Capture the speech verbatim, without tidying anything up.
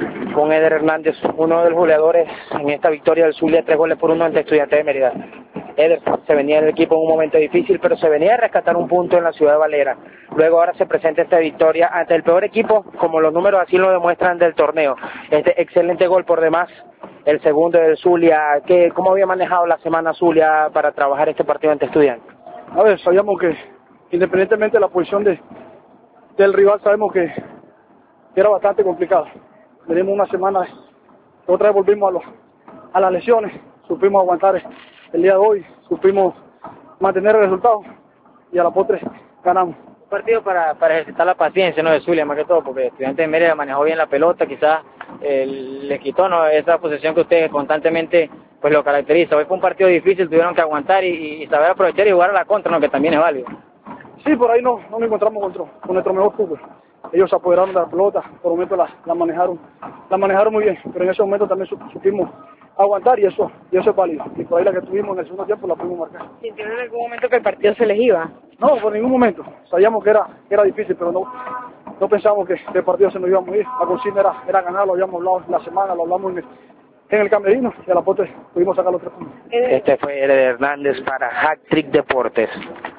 con Eder Hernández, uno de los goleadores en esta victoria del Zulia, tres goles por uno ante Estudiantes de Mérida. Eder, se venía el equipo en un momento difícil, pero se venía a rescatar un punto en la ciudad de Valera. Luego ahora se presenta esta victoria ante el peor equipo, como los números así lo demuestran del torneo. Este excelente gol por demás, el segundo del Zulia. ¿Qué, ¿Cómo había manejado la semana Zulia para trabajar este partido ante Estudiantes? A ver, sabíamos que independientemente de la posición de, del rival, sabemos que era bastante complicado. Venimos una semana, otra vez volvimos a, los, a las lesiones, supimos aguantar el día de hoy, supimos mantener el resultado y a la postre ganamos. Un partido para, para ejercitar la paciencia, ¿no?, de Zulia más que todo, porque Estudiantes de Mérida manejó bien la pelota, quizás eh, le quitó, ¿no?, esa posesión que ustedes constantemente pues lo caracteriza. Hoy fue un partido difícil, tuvieron que aguantar y, y saber aprovechar y jugar a la contra, ¿no?, que también es válido. Sí, por ahí no, no nos encontramos con, con nuestro mejor fútbol. Ellos se apoderaron de la pelota, por momentos la, la manejaron la manejaron muy bien, pero en ese momento también supimos aguantar y eso y eso es válido. Y por ahí la que tuvimos en el segundo tiempo la pudimos marcar. ¿Sintieron en algún momento que el partido se les iba? No, por ningún momento. Sabíamos que era, que era difícil, pero no, no pensábamos que, que el partido se nos iba a morir. La consigna era, era ganar, lo habíamos hablado la semana, lo hablamos en el, en el camerino y a la postre pudimos sacar los tres puntos. Este fue Eder Hernández para Hat Trick Deportes.